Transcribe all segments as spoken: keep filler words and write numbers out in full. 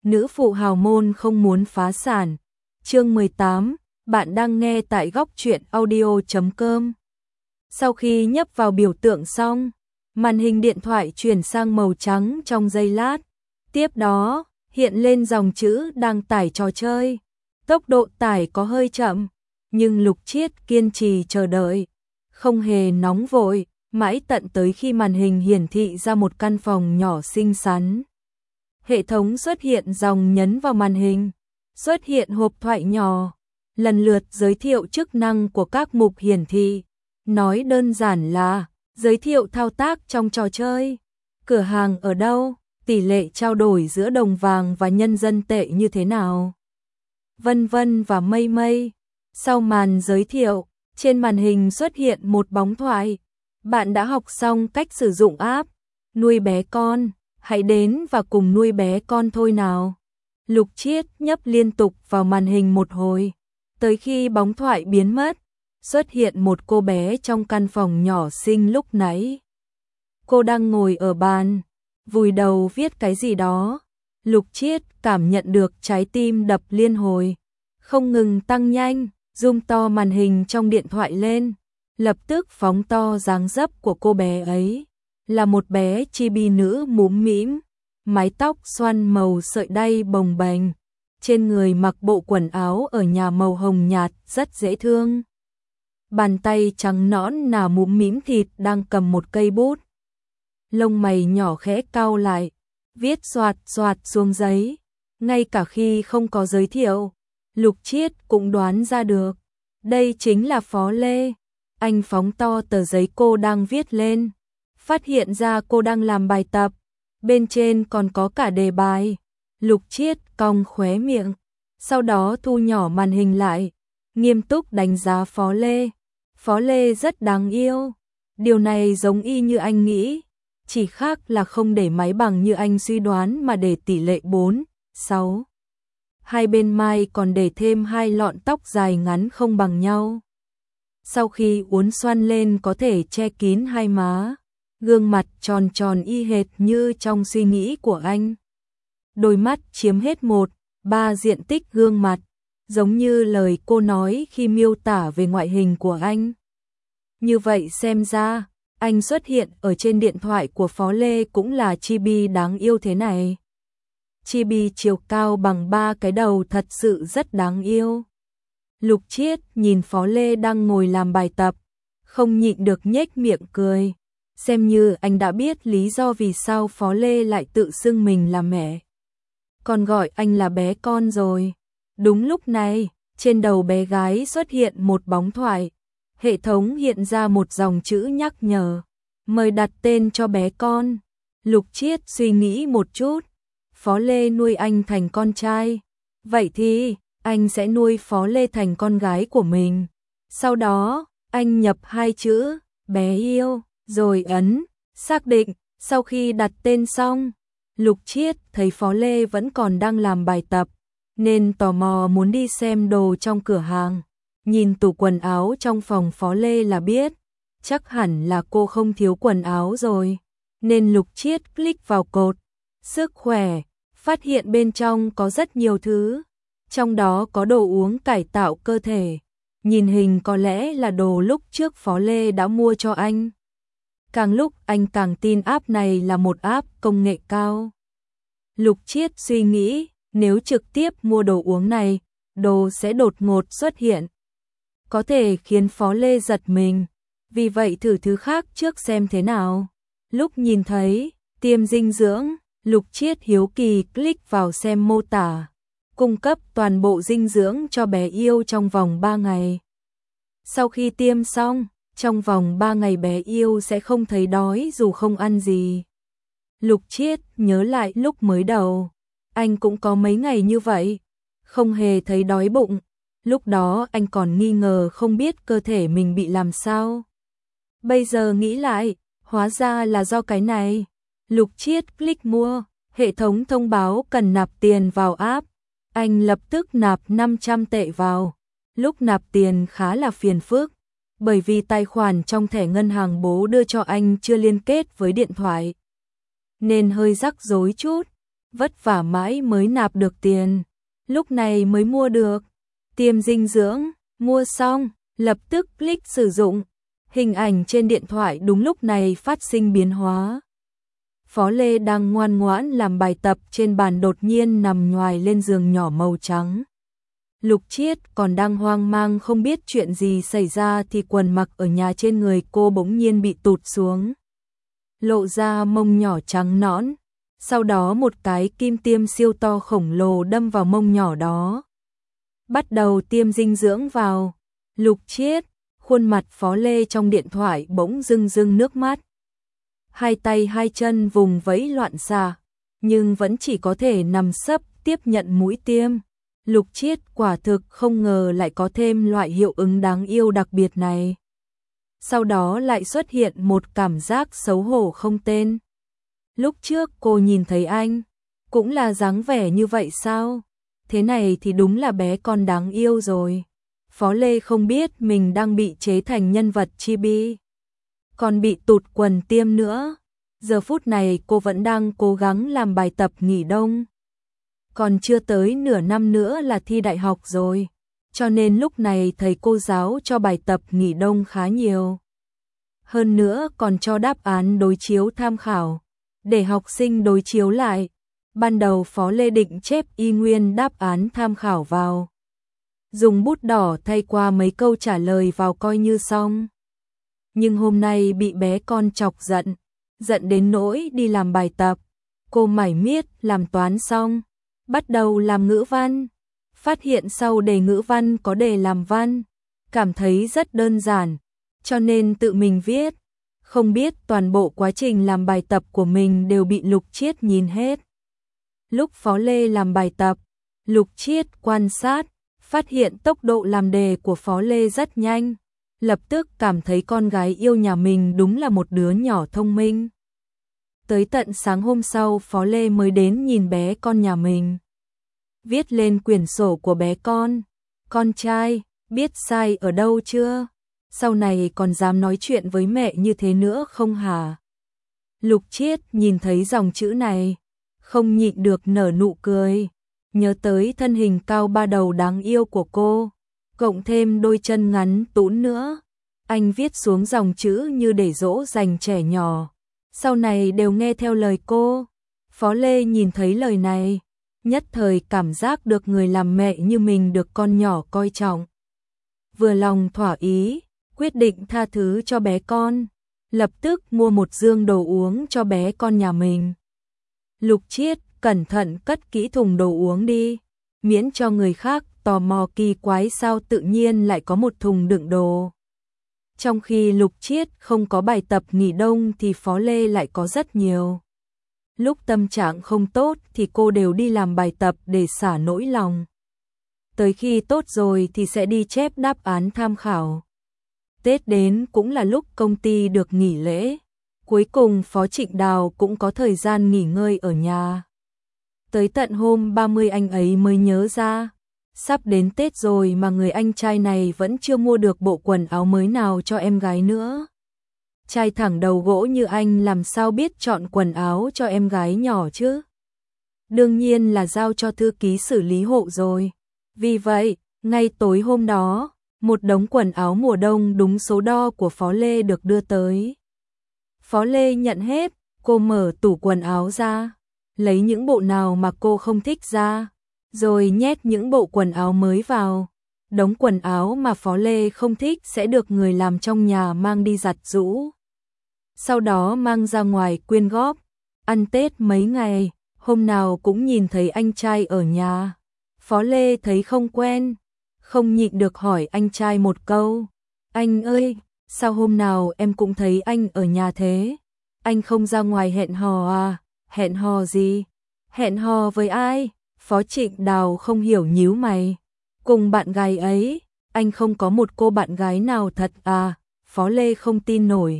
nữ phụ hào môn không muốn phá sản. Chương mười tám, bạn đang nghe tại góc truyện audio chấm com. Sau khi nhấp vào biểu tượng xong, màn hình điện thoại chuyển sang màu trắng trong giây lát. Tiếp đó, hiện lên dòng chữ đang tải trò chơi. Tốc độ tải có hơi chậm, nhưng Lục Chiết kiên trì chờ đợi, không hề nóng vội, mãi tận tới khi màn hình hiển thị ra một căn phòng nhỏ xinh xắn. Hệ thống xuất hiện dòng nhấn vào màn hình, xuất hiện hộp thoại nhỏ, lần lượt giới thiệu chức năng của các mục hiển thị. Nói đơn giản là giới thiệu thao tác trong trò chơi, cửa hàng ở đâu, tỷ lệ trao đổi giữa đồng vàng và nhân dân tệ như thế nào, vân vân và mây mây. Sau màn giới thiệu, trên màn hình xuất hiện một bóng thoại. Bạn đã học xong cách sử dụng app nuôi bé con, hãy đến và cùng nuôi bé con thôi nào. Lục Chiết nhấp liên tục vào màn hình một hồi, tới khi bóng thoại biến mất, xuất hiện một cô bé trong căn phòng nhỏ xinh lúc nãy. Cô đang ngồi ở bàn, vùi đầu viết cái gì đó. Lục Chiết cảm nhận được trái tim đập liên hồi, không ngừng tăng nhanh, zoom to màn hình trong điện thoại lên, lập tức phóng to dáng dấp của cô bé ấy. Là một bé chibi nữ mũm mĩm, mái tóc xoăn màu sợi đay bồng bềnh, trên người mặc bộ quần áo ở nhà màu hồng nhạt rất dễ thương. Bàn tay trắng nõn nà mũm mĩm thịt đang cầm một cây bút. Lông mày nhỏ khẽ cau lại, viết xoạt xoạt xuống giấy. Ngay cả khi không có giới thiệu, Lục Chiết cũng đoán ra được. Đây chính là Phó Lê. Anh phóng to tờ giấy cô đang viết lên, phát hiện ra cô đang làm bài tập. Bên trên còn có cả đề bài. Lục Chiết cong khóe miệng, sau đó thu nhỏ màn hình lại, nghiêm túc đánh giá Phó Lê. Phó Lê rất đáng yêu. Điều này giống y như anh nghĩ, chỉ khác là không để máy bằng như anh suy đoán mà để tỷ lệ bốn, sáu. Hai bên mai còn để thêm hai lọn tóc dài ngắn không bằng nhau. Sau khi uốn xoăn lên có thể che kín hai má, gương mặt tròn tròn y hệt như trong suy nghĩ của anh. Đôi mắt chiếm hết một ba diện tích gương mặt, giống như lời cô nói khi miêu tả về ngoại hình của anh. Như vậy xem ra, anh xuất hiện ở trên điện thoại của Phó Lê cũng là chibi đáng yêu thế này. Chibi chiều cao bằng ba cái đầu thật sự rất đáng yêu. Lục Chiết nhìn Phó Lê đang ngồi làm bài tập, không nhịn được nhếch miệng cười. Xem như anh đã biết lý do vì sao Phó Lê lại tự xưng mình là mẹ, còn gọi anh là bé con rồi. Đúng lúc này, trên đầu bé gái xuất hiện một bóng thoại. Hệ thống hiện ra một dòng chữ nhắc nhở, mời đặt tên cho bé con. Lục Chiết suy nghĩ một chút, Phó Lê nuôi anh thành con trai, vậy thì anh sẽ nuôi Phó Lê thành con gái của mình. Sau đó, anh nhập hai chữ, bé yêu, rồi ấn, xác định. Sau khi đặt tên xong, Lục Chiết thấy Phó Lê vẫn còn đang làm bài tập, nên tò mò muốn đi xem đồ trong cửa hàng. Nhìn tủ quần áo trong phòng Phó Lê là biết, chắc hẳn là cô không thiếu quần áo rồi. Nên Lục Chiết click vào cột sức khỏe, phát hiện bên trong có rất nhiều thứ. Trong đó có đồ uống cải tạo cơ thể. Nhìn hình có lẽ là đồ lúc trước Phó Lê đã mua cho anh. Càng lúc anh càng tin app này là một app công nghệ cao. Lục Chiết suy nghĩ, nếu trực tiếp mua đồ uống này, đồ sẽ đột ngột xuất hiện, có thể khiến Phó Lê giật mình. Vì vậy thử thứ khác trước xem thế nào. Lúc nhìn thấy tiêm dinh dưỡng, Lục Chiết hiếu kỳ click vào xem mô tả. Cung cấp toàn bộ dinh dưỡng cho bé yêu trong vòng ba ngày. Sau khi tiêm xong, trong vòng ba ngày bé yêu sẽ không thấy đói dù không ăn gì. Lục Chiết nhớ lại lúc mới đầu, anh cũng có mấy ngày như vậy, không hề thấy đói bụng. Lúc đó anh còn nghi ngờ không biết cơ thể mình bị làm sao. Bây giờ nghĩ lại, hóa ra là do cái này. Lục Chiết click mua, hệ thống thông báo cần nạp tiền vào app. Anh lập tức nạp năm trăm tệ vào. Lúc nạp tiền khá là phiền phức, bởi vì tài khoản trong thẻ ngân hàng bố đưa cho anh chưa liên kết với điện thoại, nên hơi rắc rối chút. vất vả mãi mới nạp được tiền, lúc này mới mua được. Tiêm dinh dưỡng, mua xong, lập tức click sử dụng. Hình ảnh trên điện thoại đúng lúc này phát sinh biến hóa. Phó Lê đang ngoan ngoãn làm bài tập trên bàn đột nhiên nằm nhoài lên giường nhỏ màu trắng. Lục Chiết còn đang hoang mang không biết chuyện gì xảy ra thì quần mặc ở nhà trên người cô bỗng nhiên bị tụt xuống. Lộ ra mông nhỏ trắng nõn, sau đó một cái kim tiêm siêu to khổng lồ đâm vào mông nhỏ đó. Bắt đầu tiêm dinh dưỡng vào. Lục Chiết, khuôn mặt Phó Lê trong điện thoại bỗng rưng rưng nước mắt. Hai tay hai chân vùng vẫy loạn xạ, nhưng vẫn chỉ có thể nằm sấp tiếp nhận mũi tiêm. Lục Chiết quả thực không ngờ lại có thêm loại hiệu ứng đáng yêu đặc biệt này. Sau đó lại xuất hiện một cảm giác xấu hổ không tên. Lúc trước cô nhìn thấy anh, cũng là dáng vẻ như vậy sao? Thế này thì đúng là bé con đáng yêu rồi. Phó Lê không biết mình đang bị chế thành nhân vật chibi, còn bị tụt quần tiêm nữa. Giờ phút này cô vẫn đang cố gắng làm bài tập nghỉ đông. Còn chưa tới nửa năm nữa là thi đại học rồi, cho nên lúc này thầy cô giáo cho bài tập nghỉ đông khá nhiều. Hơn nữa còn cho đáp án đối chiếu tham khảo, để học sinh đối chiếu lại. Ban đầu Phó Lê định chép y nguyên đáp án tham khảo vào, dùng bút đỏ thay qua mấy câu trả lời vào coi như xong. Nhưng hôm nay bị bé con chọc giận, giận đến nỗi đi làm bài tập. Cô mải miết làm toán xong, bắt đầu làm ngữ văn. Phát hiện sau đề ngữ văn có đề làm văn, cảm thấy rất đơn giản, cho nên tự mình viết. Không biết toàn bộ quá trình làm bài tập của mình đều bị Lục Chiết nhìn hết. Lúc Phó Lê làm bài tập, Lục Chiết quan sát, phát hiện tốc độ làm đề của Phó Lê rất nhanh, lập tức cảm thấy con gái yêu nhà mình đúng là một đứa nhỏ thông minh. Tới tận sáng hôm sau Phó Lê mới đến nhìn bé con nhà mình. Viết lên quyển sổ của bé con, con trai, biết sai ở đâu chưa? Sau này còn dám nói chuyện với mẹ như thế nữa không hả? Lục Chiết nhìn thấy dòng chữ này, không nhịn được nở nụ cười, nhớ tới thân hình cao ba đầu đáng yêu của cô, cộng thêm đôi chân ngắn tũn nữa. Anh viết xuống dòng chữ như để dỗ dành trẻ nhỏ, sau này đều nghe theo lời cô. Phó Lê nhìn thấy lời này, nhất thời cảm giác được người làm mẹ như mình được con nhỏ coi trọng. Vừa lòng thỏa ý, quyết định tha thứ cho bé con, lập tức mua một dương đồ uống cho bé con nhà mình. Lục Chiết cẩn thận cất kỹ thùng đồ uống đi, miễn cho người khác tò mò kỳ quái sao tự nhiên lại có một thùng đựng đồ. Trong khi Lục Chiết không có bài tập nghỉ đông thì Phó Lê lại có rất nhiều. Lúc tâm trạng không tốt thì cô đều đi làm bài tập để xả nỗi lòng. Tới khi tốt rồi thì sẽ đi chép đáp án tham khảo. Tết đến cũng là lúc công ty được nghỉ lễ. Cuối cùng Phó Trịnh Đào cũng có thời gian nghỉ ngơi ở nhà. Tới tận hôm ba mươi anh ấy mới nhớ ra, sắp đến Tết rồi mà người anh trai này vẫn chưa mua được bộ quần áo mới nào cho em gái nữa. Trai thẳng đầu gỗ như anh làm sao biết chọn quần áo cho em gái nhỏ chứ? Đương nhiên là giao cho thư ký xử lý hộ rồi. Vì vậy, ngay tối hôm đó, một đống quần áo mùa đông đúng số đo của Phó Lê được đưa tới. Phó Lê nhận hết, cô mở tủ quần áo ra, lấy những bộ nào mà cô không thích ra, rồi nhét những bộ quần áo mới vào. Đống quần áo mà Phó Lê không thích sẽ được người làm trong nhà mang đi giặt giũ, sau đó mang ra ngoài quyên góp. Ăn Tết mấy ngày, hôm nào cũng nhìn thấy anh trai ở nhà. Phó Lê thấy không quen, không nhịn được hỏi anh trai một câu. Anh ơi, sao hôm nào em cũng thấy anh ở nhà thế? Anh không ra ngoài hẹn hò à? Hẹn hò gì? Hẹn hò với ai? Phó Trịnh Đào không hiểu nhíu mày. Cùng bạn gái ấy, anh không có một cô bạn gái nào thật à? Phó Lê không tin nổi.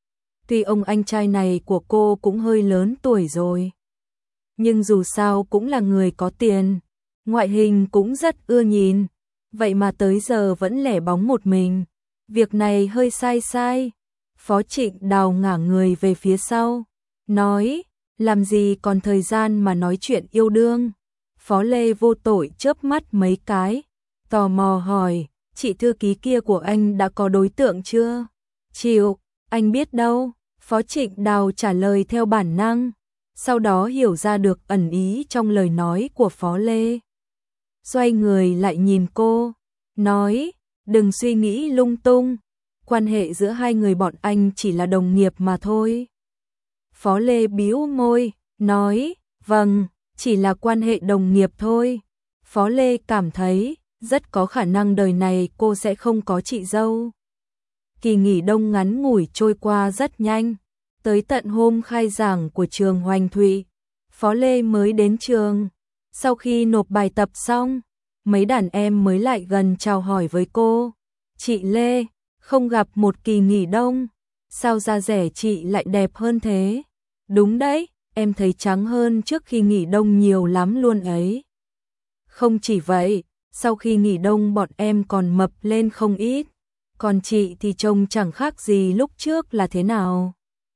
Tuy ông anh trai này của cô cũng hơi lớn tuổi rồi, nhưng dù sao cũng là người có tiền, ngoại hình cũng rất ưa nhìn, vậy mà tới giờ vẫn lẻ bóng một mình. Việc này hơi sai sai. Phó Trịnh Đào ngả người về phía sau, nói, làm gì còn thời gian mà nói chuyện yêu đương. Phó Lê vô tội chớp mắt mấy cái, tò mò hỏi, chị thư ký kia của anh đã có đối tượng chưa? Chịu, anh biết đâu, Phó Trịnh Đào trả lời theo bản năng, sau đó hiểu ra được ẩn ý trong lời nói của Phó Lê. Xoay người lại nhìn cô, nói, đừng suy nghĩ lung tung, quan hệ giữa hai người bọn anh chỉ là đồng nghiệp mà thôi. Phó Lê bĩu môi, nói, vâng, chỉ là quan hệ đồng nghiệp thôi. Phó Lê cảm thấy, rất có khả năng đời này cô sẽ không có chị dâu. Kỳ nghỉ đông ngắn ngủi trôi qua rất nhanh, tới tận hôm khai giảng của trường Hoành Thụy, Phó Lê mới đến trường. Sau khi nộp bài tập xong, mấy đàn em mới lại gần chào hỏi với cô. Chị Lê, không gặp một kỳ nghỉ đông, sao da rẻ chị lại đẹp hơn thế? Đúng đấy, em thấy trắng hơn trước khi nghỉ đông nhiều lắm luôn ấy. Không chỉ vậy, sau khi nghỉ đông bọn em còn mập lên không ít, còn chị thì trông chẳng khác gì lúc trước là thế nào?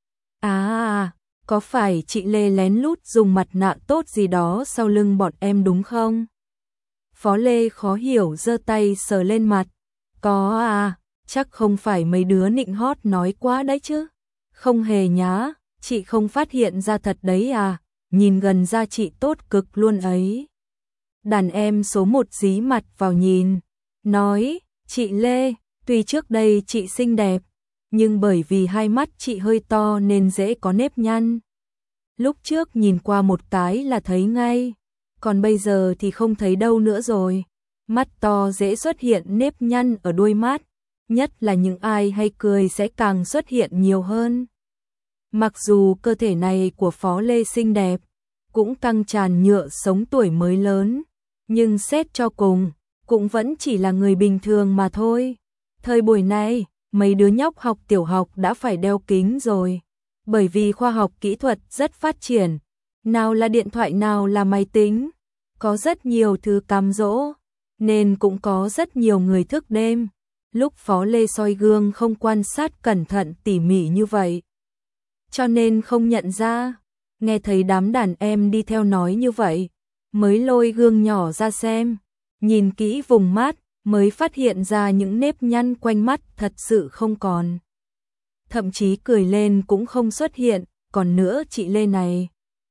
À, có phải chị Lê lén lút dùng mặt nạ tốt gì đó sau lưng bọn em đúng không? Phó Lê khó hiểu giơ tay sờ lên mặt. Có à, chắc không phải mấy đứa nịnh hót nói quá đấy chứ. Không hề nhá, chị không phát hiện ra thật đấy à, nhìn gần ra chị tốt cực luôn ấy. Đàn em số một dí mặt vào nhìn, nói, chị Lê, tuy trước đây chị xinh đẹp, nhưng bởi vì hai mắt chị hơi to nên dễ có nếp nhăn. Lúc trước nhìn qua một cái là thấy ngay, còn bây giờ thì không thấy đâu nữa rồi. Mắt to dễ xuất hiện nếp nhăn ở đuôi mắt, nhất là những ai hay cười sẽ càng xuất hiện nhiều hơn. Mặc dù cơ thể này của Phó Lê xinh đẹp, cũng căng tràn nhựa sống tuổi mới lớn, nhưng xét cho cùng, cũng vẫn chỉ là người bình thường mà thôi. Thời buổi này, mấy đứa nhóc học tiểu học đã phải đeo kính rồi, bởi vì khoa học kỹ thuật rất phát triển, nào là điện thoại nào là máy tính, có rất nhiều thứ cám dỗ, nên cũng có rất nhiều người thức đêm. Lúc Phó Lê soi gương không quan sát cẩn thận tỉ mỉ như vậy, cho nên không nhận ra. Nghe thấy đám đàn em đi theo nói như vậy, mới lôi gương nhỏ ra xem, nhìn kỹ vùng mắt, mới phát hiện ra những nếp nhăn quanh mắt thật sự không còn. Thậm chí cười lên cũng không xuất hiện, còn nữa chị Lê này.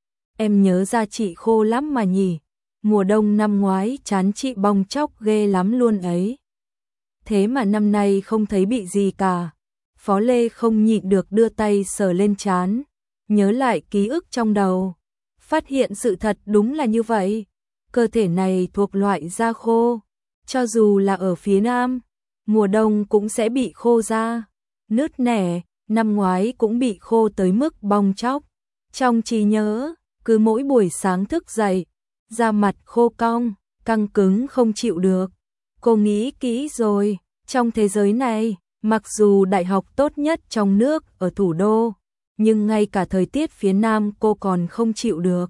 Em nhớ ra chị khô lắm mà nhỉ, mùa đông năm ngoái trán chị bong tróc ghê lắm luôn ấy. Thế mà năm nay không thấy bị gì cả. Phó Lê không nhịn được đưa tay sờ lên trán, nhớ lại ký ức trong đầu, phát hiện sự thật đúng là như vậy. Cơ thể này thuộc loại da khô, cho dù là ở phía Nam, mùa đông cũng sẽ bị khô da, nứt nẻ, năm ngoái cũng bị khô tới mức bong tróc. Trong trí nhớ, cứ mỗi buổi sáng thức dậy, da mặt khô cong, căng cứng không chịu được. Cô nghĩ kỹ rồi, trong thế giới này, mặc dù đại học tốt nhất trong nước ở thủ đô, nhưng ngay cả thời tiết phía Nam cô còn không chịu được.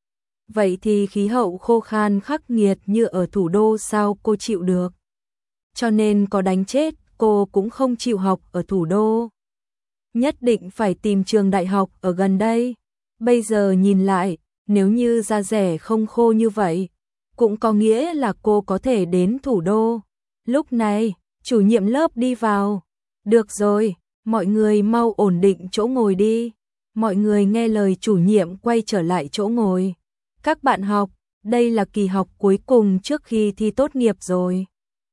Vậy thì khí hậu khô khan khắc nghiệt như ở thủ đô sao cô chịu được? Cho nên có đánh chết, cô cũng không chịu học ở thủ đô. Nhất định phải tìm trường đại học ở gần đây. Bây giờ nhìn lại, nếu như da rẻ không khô như vậy, cũng có nghĩa là cô có thể đến thủ đô. Lúc này, chủ nhiệm lớp đi vào. Được rồi, mọi người mau ổn định chỗ ngồi đi. Mọi người nghe lời chủ nhiệm quay trở lại chỗ ngồi. Các bạn học, đây là kỳ học cuối cùng trước khi thi tốt nghiệp rồi.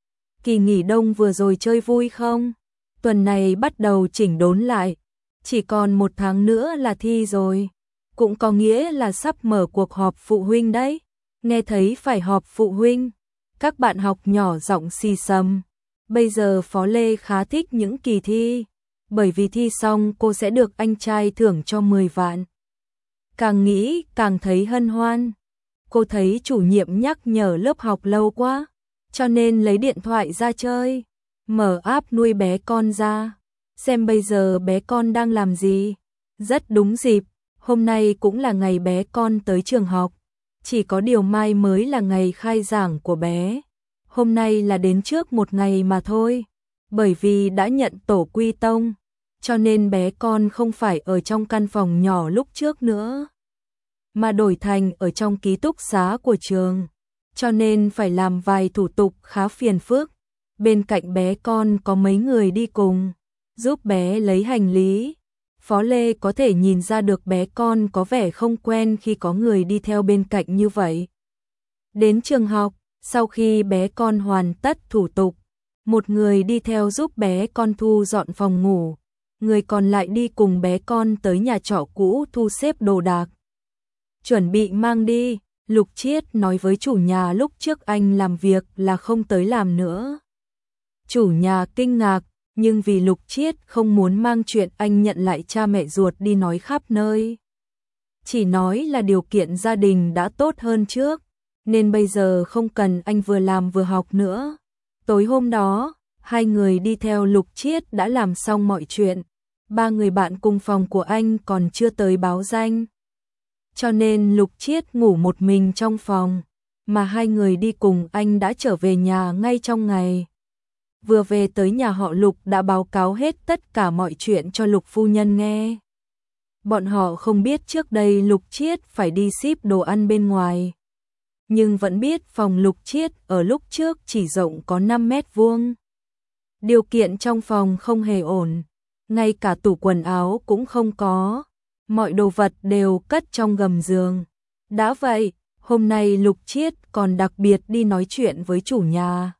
Kỳ nghỉ đông vừa rồi chơi vui không? Tuần này bắt đầu chỉnh đốn lại. Chỉ còn một tháng nữa là thi rồi. Cũng có nghĩa là sắp mở cuộc họp phụ huynh đấy. Nghe thấy phải họp phụ huynh. Các bạn học nhỏ giọng xì xầm. Bây giờ Phó Lê khá thích những kỳ thi. Bởi vì thi xong cô sẽ được anh trai thưởng cho mười vạn. Càng nghĩ càng thấy hân hoan. Cô thấy chủ nhiệm nhắc nhở lớp học lâu quá, cho nên lấy điện thoại ra chơi, mở app nuôi bé con ra, xem bây giờ bé con đang làm gì. Rất đúng dịp, hôm nay cũng là ngày bé con tới trường học, chỉ có điều mai mới là ngày khai giảng của bé. Hôm nay là đến trước một ngày mà thôi, bởi vì đã nhận tổ quy tông, cho nên bé con không phải ở trong căn phòng nhỏ lúc trước nữa. mà đổi thành ở trong ký túc xá của trường, cho nên phải làm vài thủ tục khá phiền phức. Bên cạnh bé con có mấy người đi cùng, giúp bé lấy hành lý. Phó Lê có thể nhìn ra được bé con có vẻ không quen khi có người đi theo bên cạnh như vậy. Đến trường học, sau khi bé con hoàn tất thủ tục, một người đi theo giúp bé con thu dọn phòng ngủ, người còn lại đi cùng bé con tới nhà trọ cũ thu xếp đồ đạc. Chuẩn bị mang đi, Lục Chiết nói với chủ nhà lúc trước anh làm việc là không tới làm nữa. Chủ nhà kinh ngạc, nhưng vì Lục Chiết không muốn mang chuyện anh nhận lại cha mẹ ruột đi nói khắp nơi. Chỉ nói là điều kiện gia đình đã tốt hơn trước, nên bây giờ không cần anh vừa làm vừa học nữa. Tối hôm đó, hai người đi theo Lục Chiết đã làm xong mọi chuyện. Ba người bạn cùng phòng của anh còn chưa tới báo danh. Cho nên Lục Chiết ngủ một mình trong phòng, mà hai người đi cùng anh đã trở về nhà ngay trong ngày. Vừa về tới nhà họ Lục đã báo cáo hết tất cả mọi chuyện cho Lục phu nhân nghe. Bọn họ không biết trước đây Lục Chiết phải đi ship đồ ăn bên ngoài, nhưng vẫn biết phòng Lục Chiết ở lúc trước chỉ rộng có năm mét vuông. Điều kiện trong phòng không hề ổn, ngay cả tủ quần áo cũng không có, mọi đồ vật đều cất trong gầm giường. Đã vậy, hôm nay Lục Chiết còn đặc biệt đi nói chuyện với chủ nhà.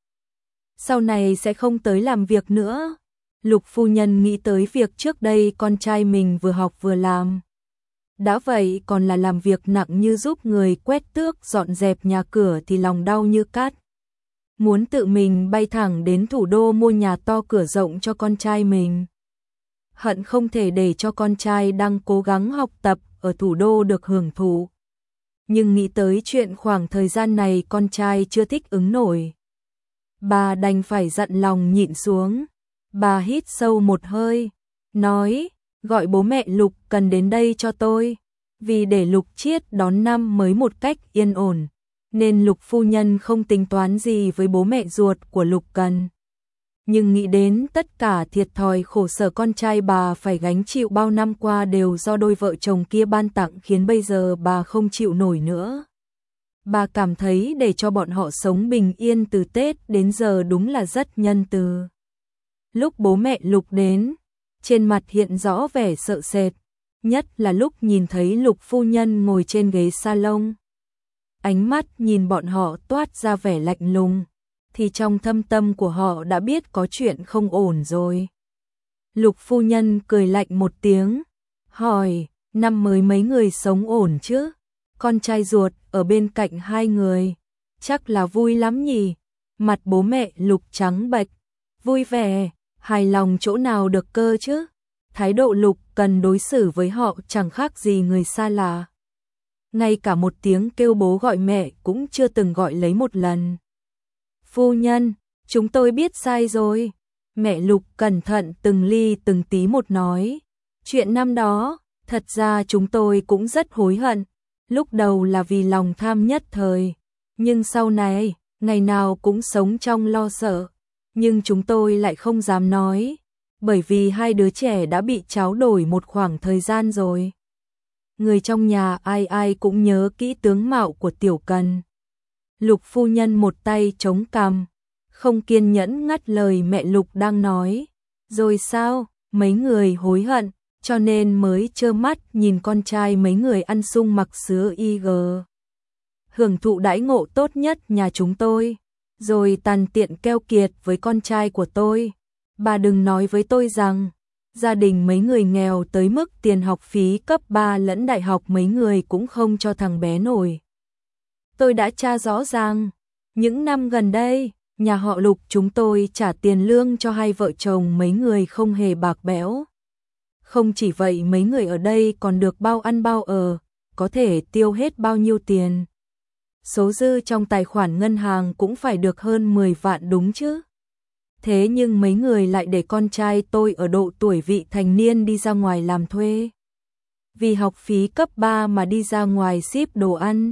Sau này sẽ không tới làm việc nữa. Lục phu nhân nghĩ tới việc trước đây con trai mình vừa học vừa làm. Đã vậy còn là làm việc nặng như giúp người quét tước dọn dẹp nhà cửa thì lòng đau như cắt. Muốn tự mình bay thẳng đến thủ đô mua nhà to cửa rộng cho con trai mình. Hận không thể để cho con trai đang cố gắng học tập ở thủ đô được hưởng thụ. Nhưng nghĩ tới chuyện khoảng thời gian này con trai chưa thích ứng nổi, bà đành phải dặn lòng nhịn xuống. Bà hít sâu một hơi, nói, gọi bố mẹ Lục Cần đến đây cho tôi. Vì để Lục Chiết đón năm mới một cách yên ổn, nên Lục phu nhân không tính toán gì với bố mẹ ruột của Lục Cần. Nhưng nghĩ đến tất cả thiệt thòi khổ sở con trai bà phải gánh chịu bao năm qua đều do đôi vợ chồng kia ban tặng khiến bây giờ bà không chịu nổi nữa. Bà cảm thấy để cho bọn họ sống bình yên từ Tết đến giờ đúng là rất nhân từ. Lúc bố mẹ Lục đến, trên mặt hiện rõ vẻ sợ sệt, nhất là lúc nhìn thấy Lục phu nhân ngồi trên ghế salon. Ánh mắt nhìn bọn họ toát ra vẻ lạnh lùng, thì trong thâm tâm của họ đã biết có chuyện không ổn rồi. Lục phu nhân cười lạnh một tiếng, hỏi, năm mới mấy người sống ổn chứ? Con trai ruột ở bên cạnh hai người, chắc là vui lắm nhỉ? Mặt bố mẹ Lục trắng bệch, vui vẻ, hài lòng chỗ nào được cơ chứ? Thái độ Lục Cần đối xử với họ chẳng khác gì người xa lạ. Ngay cả một tiếng kêu bố gọi mẹ cũng chưa từng gọi lấy một lần. Phu nhân, chúng tôi biết sai rồi. Mẹ Lục cẩn thận từng ly từng tí một nói. Chuyện năm đó, thật ra chúng tôi cũng rất hối hận. Lúc đầu là vì lòng tham nhất thời, nhưng sau này, ngày nào cũng sống trong lo sợ. Nhưng chúng tôi lại không dám nói, bởi vì hai đứa trẻ đã bị tráo đổi một khoảng thời gian rồi. Người trong nhà ai ai cũng nhớ kỹ tướng mạo của Tiểu Cần. Lục phu nhân một tay chống cằm, không kiên nhẫn ngắt lời mẹ Lục đang nói. Rồi sao, mấy người hối hận, cho nên mới trơ mắt nhìn con trai mấy người ăn sung mặc sướng y gờ. Hưởng thụ đãi ngộ tốt nhất nhà chúng tôi, rồi tàn tiện keo kiệt với con trai của tôi. Bà đừng nói với tôi rằng, gia đình mấy người nghèo tới mức tiền học phí cấp ba lẫn đại học mấy người cũng không cho thằng bé nổi. Tôi đã tra rõ ràng, những năm gần đây, nhà họ Lục chúng tôi trả tiền lương cho hai vợ chồng mấy người không hề bạc bẽo. Không chỉ vậy mấy người ở đây còn được bao ăn bao ở, có thể tiêu hết bao nhiêu tiền. Số dư trong tài khoản ngân hàng cũng phải được hơn mười vạn đúng chứ. Thế nhưng mấy người lại để con trai tôi ở độ tuổi vị thành niên đi ra ngoài làm thuê. Vì học phí cấp ba mà đi ra ngoài ship đồ ăn.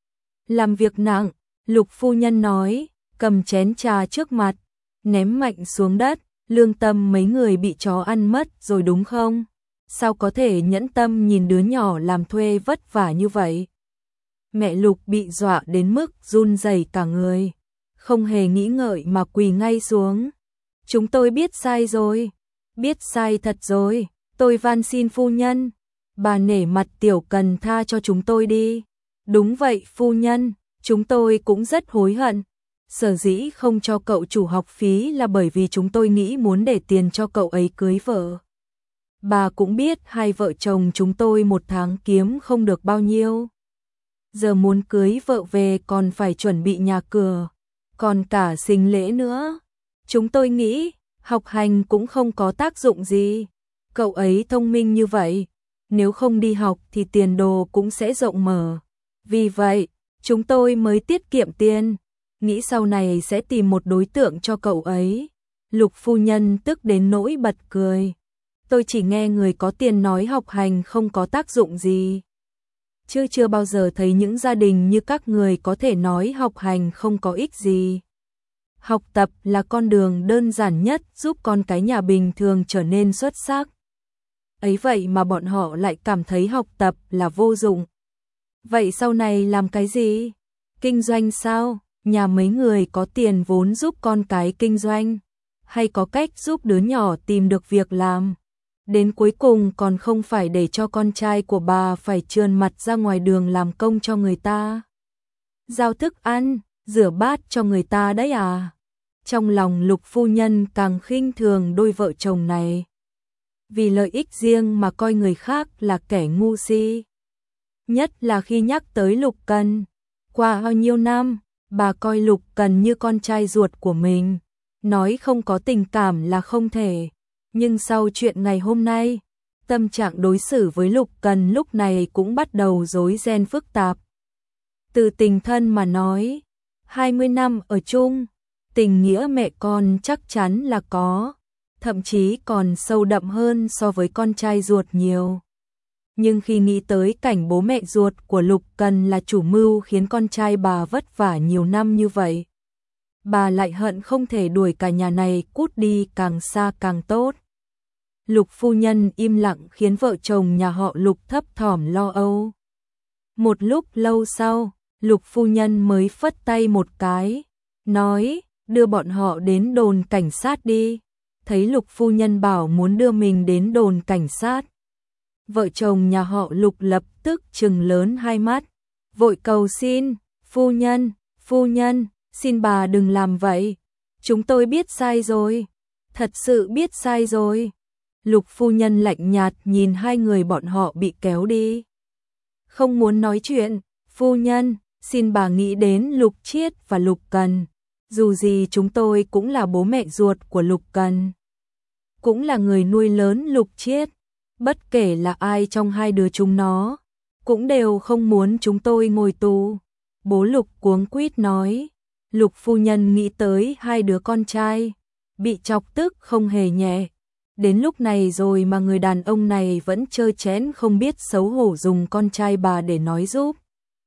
Làm việc nặng, Lục phu nhân nói, cầm chén trà trước mặt, ném mạnh xuống đất, lương tâm mấy người bị chó ăn mất rồi đúng không? Sao có thể nhẫn tâm nhìn đứa nhỏ làm thuê vất vả như vậy? Mẹ Lục bị dọa đến mức run rẩy cả người, không hề nghĩ ngợi mà quỳ ngay xuống. Chúng tôi biết sai rồi, biết sai thật rồi, tôi van xin phu nhân. Bà nể mặt Tiểu Cần tha cho chúng tôi đi. Đúng vậy phu nhân, chúng tôi cũng rất hối hận. Sở dĩ không cho cậu chủ học phí là bởi vì chúng tôi nghĩ muốn để tiền cho cậu ấy cưới vợ. Bà cũng biết hai vợ chồng chúng tôi một tháng kiếm không được bao nhiêu. Giờ muốn cưới vợ về còn phải chuẩn bị nhà cửa, còn cả sinh lễ nữa. Chúng tôi nghĩ học hành cũng không có tác dụng gì. Cậu ấy thông minh như vậy, nếu không đi học thì tiền đồ cũng sẽ rộng mở. Vì vậy, chúng tôi mới tiết kiệm tiền, nghĩ sau này sẽ tìm một đối tượng cho cậu ấy. Lục phu nhân tức đến nỗi bật cười. Tôi chỉ nghe người có tiền nói học hành không có tác dụng gì, chứ chưa bao giờ thấy những gia đình như các người có thể nói học hành không có ích gì. Học tập là con đường đơn giản nhất giúp con cái nhà bình thường trở nên xuất sắc. Ấy vậy mà bọn họ lại cảm thấy học tập là vô dụng. Vậy sau này làm cái gì? Kinh doanh sao? Nhà mấy người có tiền vốn giúp con cái kinh doanh, hay có cách giúp đứa nhỏ tìm được việc làm? Đến cuối cùng còn không phải để cho con trai của bà phải trườn mặt ra ngoài đường làm công cho người ta, giao thức ăn, rửa bát cho người ta đấy à? Trong lòng Lục phu nhân càng khinh thường đôi vợ chồng này. Vì lợi ích riêng mà coi người khác là kẻ ngu si. Nhất là khi nhắc tới Lục Cần. Qua bao nhiêu năm, bà coi Lục Cần như con trai ruột của mình. Nói không có tình cảm là không thể. Nhưng sau chuyện ngày hôm nay, tâm trạng đối xử với Lục Cần lúc này cũng bắt đầu rối ren phức tạp. Từ tình thân mà nói, hai mươi năm ở chung, tình nghĩa mẹ con chắc chắn là có, thậm chí còn sâu đậm hơn so với con trai ruột nhiều. Nhưng khi nghĩ tới cảnh bố mẹ ruột của Lục Cần là chủ mưu khiến con trai bà vất vả nhiều năm như vậy, bà lại hận không thể đuổi cả nhà này cút đi càng xa càng tốt. Lục phu nhân im lặng khiến vợ chồng nhà họ Lục thấp thỏm lo âu. Một lúc lâu sau, Lục phu nhân mới phất tay một cái, nói, đưa bọn họ đến đồn cảnh sát đi. Thấy Lục phu nhân bảo muốn đưa mình đến đồn cảnh sát, vợ chồng nhà họ Lục lập tức trừng lớn hai mắt, vội cầu xin, phu nhân, phu nhân, xin bà đừng làm vậy. Chúng tôi biết sai rồi, thật sự biết sai rồi. Lục phu nhân lạnh nhạt nhìn hai người bọn họ bị kéo đi. Không muốn nói chuyện, phu nhân, xin bà nghĩ đến Lục Chiết và Lục Cần. Dù gì chúng tôi cũng là bố mẹ ruột của Lục Cần, cũng là người nuôi lớn Lục Chiết. Bất kể là ai trong hai đứa chúng nó, cũng đều không muốn chúng tôi ngồi tù. Bố Lục cuống quýt nói. Lục phu nhân nghĩ tới hai đứa con trai, bị chọc tức không hề nhẹ. Đến lúc này rồi mà người đàn ông này vẫn trơ trẽn không biết xấu hổ dùng con trai bà để nói giúp.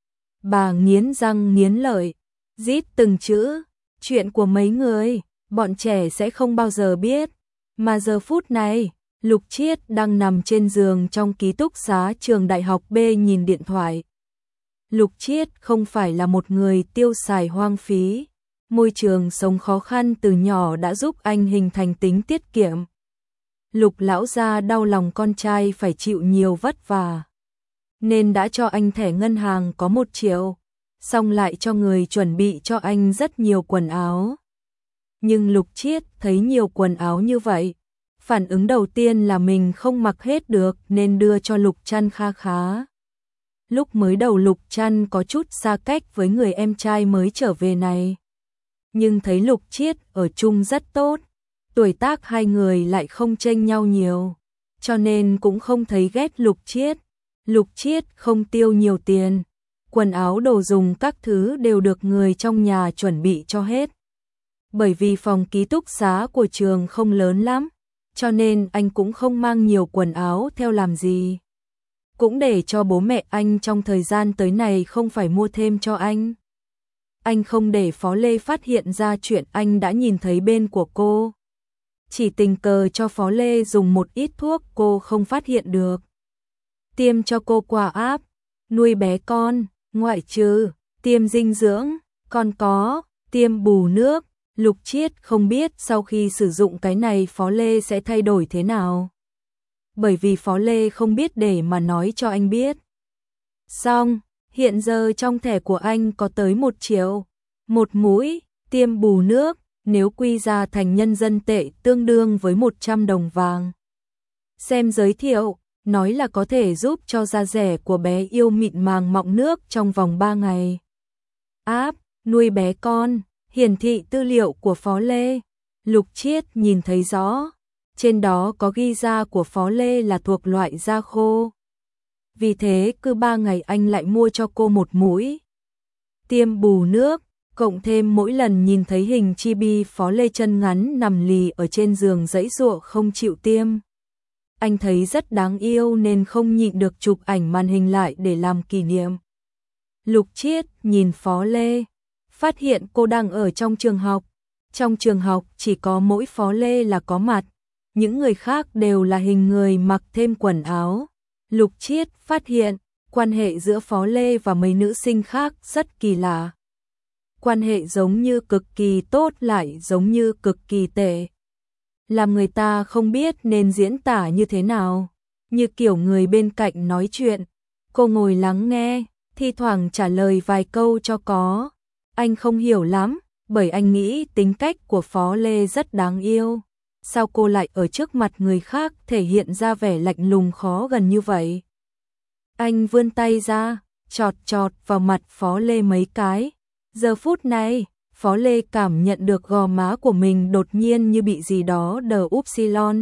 Bà nghiến răng nghiến lợi, rít từng chữ, chuyện của mấy người, bọn trẻ sẽ không bao giờ biết. Mà giờ phút này, Lục Chiết đang nằm trên giường trong ký túc xá trường đại học B nhìn điện thoại. Lục Chiết không phải là một người tiêu xài hoang phí. Môi trường sống khó khăn từ nhỏ đã giúp anh hình thành tính tiết kiệm. Lục lão gia đau lòng con trai phải chịu nhiều vất vả, nên đã cho anh thẻ ngân hàng có một triệu, xong lại cho người chuẩn bị cho anh rất nhiều quần áo. Nhưng Lục Chiết thấy nhiều quần áo như vậy, phản ứng đầu tiên là mình không mặc hết được nên đưa cho Lục Trăn kha khá. Lúc mới đầu Lục Trăn có chút xa cách với người em trai mới trở về này, nhưng thấy Lục Chiết ở chung rất tốt, tuổi tác hai người lại không chênh nhau nhiều, cho nên cũng không thấy ghét Lục Chiết. Lục Chiết không tiêu nhiều tiền, quần áo đồ dùng các thứ đều được người trong nhà chuẩn bị cho hết. Bởi vì phòng ký túc xá của trường không lớn lắm, cho nên anh cũng không mang nhiều quần áo theo làm gì. Cũng để cho bố mẹ anh trong thời gian tới này không phải mua thêm cho anh. Anh không để Phó Lê phát hiện ra chuyện anh đã nhìn thấy bên của cô. Chỉ tình cờ cho Phó Lê dùng một ít thuốc cô không phát hiện được. Tiêm cho cô quả áp, nuôi bé con, ngoại trừ tiêm dinh dưỡng, còn có tiêm bù nước. Lục Chiết không biết sau khi sử dụng cái này Phó Lê sẽ thay đổi thế nào. Bởi vì Phó Lê không biết để mà nói cho anh biết. Xong, hiện giờ trong thẻ của anh có tới một triệu. Một mũi, tiêm bù nước, nếu quy ra thành nhân dân tệ tương đương với một trăm đồng vàng. Xem giới thiệu, nói là có thể giúp cho da rẻ của bé yêu mịn màng mọng nước trong vòng ba ngày. Áp, nuôi bé con, hiển thị tư liệu của Phó Lê. Lục Chiết nhìn thấy rõ, trên đó có ghi da của Phó Lê là thuộc loại da khô. Vì thế cứ ba ngày anh lại mua cho cô một mũi. Tiêm bù nước, cộng thêm mỗi lần nhìn thấy hình chibi Phó Lê chân ngắn nằm lì ở trên giường giãy giụa không chịu tiêm. Anh thấy rất đáng yêu nên không nhịn được chụp ảnh màn hình lại để làm kỷ niệm. Lục Chiết nhìn Phó Lê, phát hiện cô đang ở trong trường học. Trong trường học chỉ có mỗi Phó Lê là có mặt, những người khác đều là hình người mặc thêm quần áo. Lục Chiết phát hiện, quan hệ giữa Phó Lê và mấy nữ sinh khác rất kỳ lạ. Quan hệ giống như cực kỳ tốt lại giống như cực kỳ tệ. Làm người ta không biết nên diễn tả như thế nào. Như kiểu người bên cạnh nói chuyện, cô ngồi lắng nghe, thi thoảng trả lời vài câu cho có. Anh không hiểu lắm, bởi anh nghĩ tính cách của Phó Lê rất đáng yêu. Sao cô lại ở trước mặt người khác thể hiện ra vẻ lạnh lùng khó gần như vậy? Anh vươn tay ra, chọt chọt vào mặt Phó Lê mấy cái. Giờ phút này, Phó Lê cảm nhận được gò má của mình đột nhiên như bị gì đó đờ upsilon.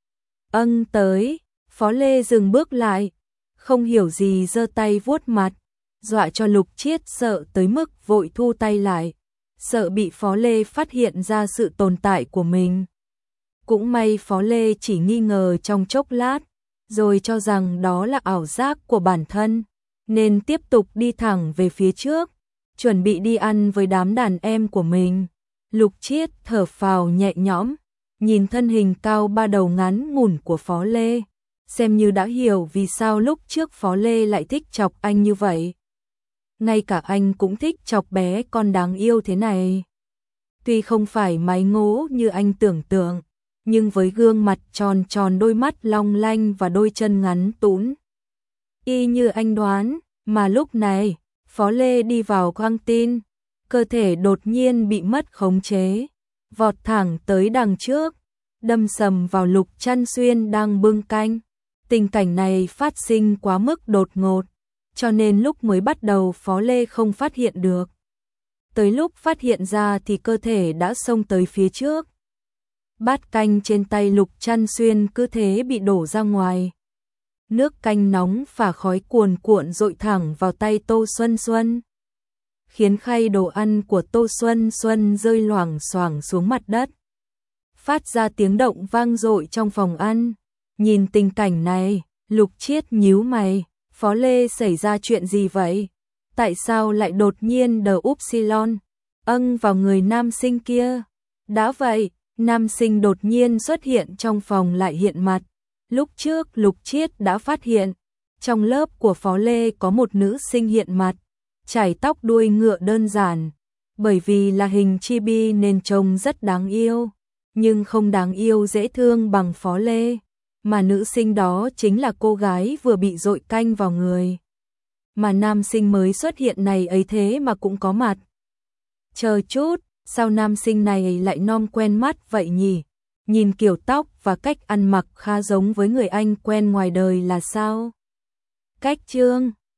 Âng tới, Phó Lê dừng bước lại, không hiểu gì giơ tay vuốt mặt, dọa cho Lục Chiết sợ tới mức vội thu tay lại, sợ bị Phó Lê phát hiện ra sự tồn tại của mình. Cũng may Phó Lê chỉ nghi ngờ trong chốc lát, rồi cho rằng đó là ảo giác của bản thân, nên tiếp tục đi thẳng về phía trước, chuẩn bị đi ăn với đám đàn em của mình. Lục Chiết thở phào nhẹ nhõm, nhìn thân hình cao ba đầu ngắn ngủn của Phó Lê, xem như đã hiểu vì sao lúc trước Phó Lê lại thích chọc anh như vậy. Ngay cả anh cũng thích chọc bé con đáng yêu thế này. Tuy không phải máy ngố như anh tưởng tượng, nhưng với gương mặt tròn tròn, đôi mắt long lanh và đôi chân ngắn tũn, y như anh đoán, mà lúc này, Phó Lê đi vào căng tin, cơ thể đột nhiên bị mất khống chế, vọt thẳng tới đằng trước, đâm sầm vào Lục Trăn Xuyên đang bưng canh. Tình cảnh này phát sinh quá mức đột ngột, cho nên lúc mới bắt đầu Phó Lê không phát hiện được. Tới lúc phát hiện ra thì cơ thể đã xông tới phía trước. Bát canh trên tay Lục Trăn Xuyên cứ thế bị đổ ra ngoài. Nước canh nóng phả khói cuồn cuộn dội thẳng vào tay Tô Xuân Xuân, khiến khay đồ ăn của Tô Xuân Xuân rơi loảng xoảng xuống mặt đất, phát ra tiếng động vang dội trong phòng ăn. Nhìn tình cảnh này, Lục Chiết nhíu mày, Phó Lê xảy ra chuyện gì vậy? Tại sao lại đột nhiên đờ upsilon âng vào người nam sinh kia? Đã vậy, nam sinh đột nhiên xuất hiện trong phòng lại hiện mặt. Lúc trước Lục Chiết đã phát hiện, trong lớp của Phó Lê có một nữ sinh hiện mặt, chải tóc đuôi ngựa đơn giản, bởi vì là hình chibi nên trông rất đáng yêu, nhưng không đáng yêu dễ thương bằng Phó Lê, mà nữ sinh đó chính là cô gái vừa bị dội canh vào người. Mà nam sinh mới xuất hiện này ấy thế mà cũng có mặt. Chờ chút, sao nam sinh này lại nom quen mắt vậy nhỉ? Nhìn kiểu tóc và cách ăn mặc khá giống với người anh quen ngoài đời là sao? Cách Trương